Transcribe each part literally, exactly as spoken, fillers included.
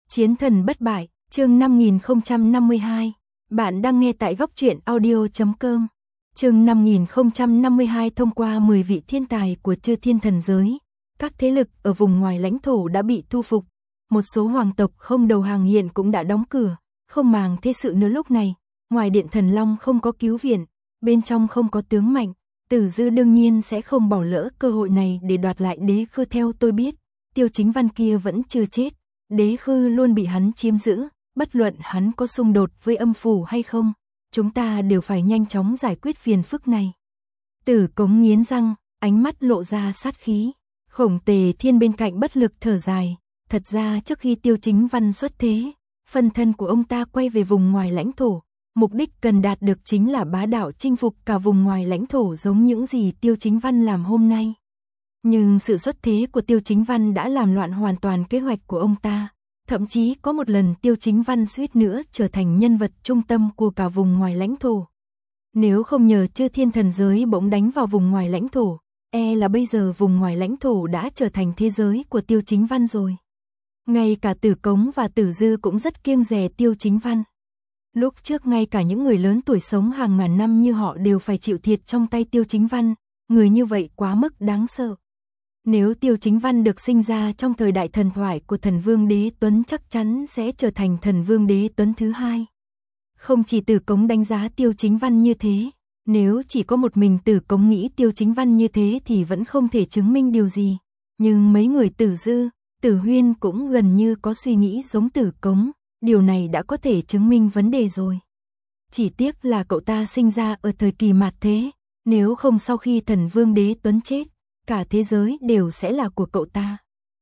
Chiến thần bất bại, chương năm nghìn không trăm năm mươi hai. Bạn đang nghe tại góc truyện audio chấm com. Chương năm nghìn không trăm năm mươi hai. Thông qua mười vị thiên tài của Chư Thiên Thần giới, các thế lực ở vùng ngoài lãnh thổ đã bị thu phục. Một số hoàng tộc không đầu hàng hiện cũng đã đóng cửa, không màng thế sự nữa. Lúc này, ngoài Điện Thần Long không có cứu viện, bên trong không có tướng mạnh, Tử Dư đương nhiên sẽ không bỏ lỡ cơ hội này để đoạt lại đế khư. Theo tôi biết, Tiêu Chính Văn kia vẫn chưa chết, đế khư luôn bị hắn chiếm giữ, bất luận hắn có xung đột với âm phủ hay không, chúng ta đều phải nhanh chóng giải quyết phiền phức này. Tử Cống nghiến răng, ánh mắt lộ ra sát khí. Khổng Tề Thiên bên cạnh bất lực thở dài, thật ra trước khi Tiêu Chính Văn xuất thế, phân thân của ông ta quay về vùng ngoài lãnh thổ, mục đích cần đạt được chính là bá đạo chinh phục cả vùng ngoài lãnh thổ giống những gì Tiêu Chính Văn làm hôm nay. Nhưng sự xuất thế của Tiêu Chính Văn đã làm loạn hoàn toàn kế hoạch của ông ta, thậm chí có một lần Tiêu Chính Văn suýt nữa trở thành nhân vật trung tâm của cả vùng ngoài lãnh thổ. Nếu không nhờ Chư Thiên Thần giới bỗng đánh vào vùng ngoài lãnh thổ, e là bây giờ vùng ngoài lãnh thổ đã trở thành thế giới của Tiêu Chính Văn rồi. Ngay cả Tử Cống và Tử Dư cũng rất kiêng dè Tiêu Chính Văn. Lúc trước ngay cả những người lớn tuổi sống hàng ngàn năm như họ đều phải chịu thiệt trong tay Tiêu Chính Văn, người như vậy quá mức đáng sợ. Nếu Tiêu Chính Văn được sinh ra trong thời đại thần thoại của Thần Vương Đế Tuấn, chắc chắn sẽ trở thành Thần Vương Đế Tuấn thứ hai. Không chỉ Tử Cống đánh giá Tiêu Chính Văn như thế, nếu chỉ có một mình Tử Cống nghĩ Tiêu Chính Văn như thế thì vẫn không thể chứng minh điều gì. Nhưng mấy người Tử Dư, Tử Huyên cũng gần như có suy nghĩ giống Tử Cống, điều này đã có thể chứng minh vấn đề rồi. Chỉ tiếc là cậu ta sinh ra ở thời kỳ mạt thế, nếu không sau khi Thần Vương Đế Tuấn chết, cả thế giới đều sẽ là của cậu ta.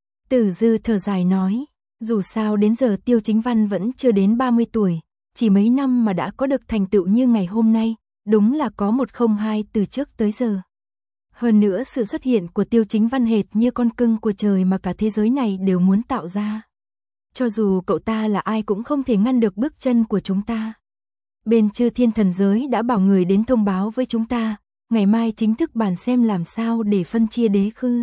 Tử Dư thở dài nói, dù sao đến giờ Tiêu Chính Văn vẫn chưa đến ba mươi tuổi, chỉ mấy năm mà đã có được thành tựu như ngày hôm nay, đúng là có một không hai từ trước tới giờ. Hơn nữa sự xuất hiện của Tiêu Chính Văn hệt như con cưng của trời mà cả thế giới này đều muốn tạo ra. Cho dù cậu ta là ai cũng không thể ngăn được bước chân của chúng ta. Bên Chư Thiên Thần giới đã bảo người đến thông báo với chúng ta, ngày mai chính thức bàn xem làm sao để phân chia đế khư.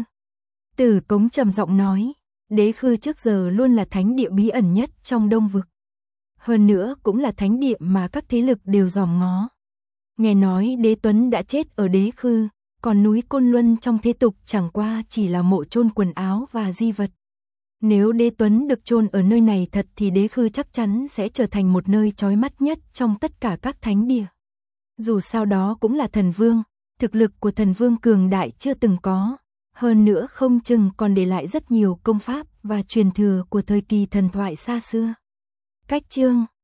Tử Cống trầm giọng nói, đế khư trước giờ luôn là thánh địa bí ẩn nhất trong Đông Vực. Hơn nữa cũng là thánh địa mà các thế lực đều dòm ngó. Nghe nói Đế Tuấn đã chết ở đế khư, còn núi Côn Luân trong thế tục chẳng qua chỉ là mộ chôn quần áo và di vật. Nếu Đế Tuấn được chôn ở nơi này thật thì đế khư chắc chắn sẽ trở thành một nơi chói mắt nhất trong tất cả các thánh địa. Dù sao đó cũng là thần vương, thực lực của thần vương cường đại chưa từng có, hơn nữa không chừng còn để lại rất nhiều công pháp và truyền thừa của thời kỳ thần thoại xa xưa. Cách chương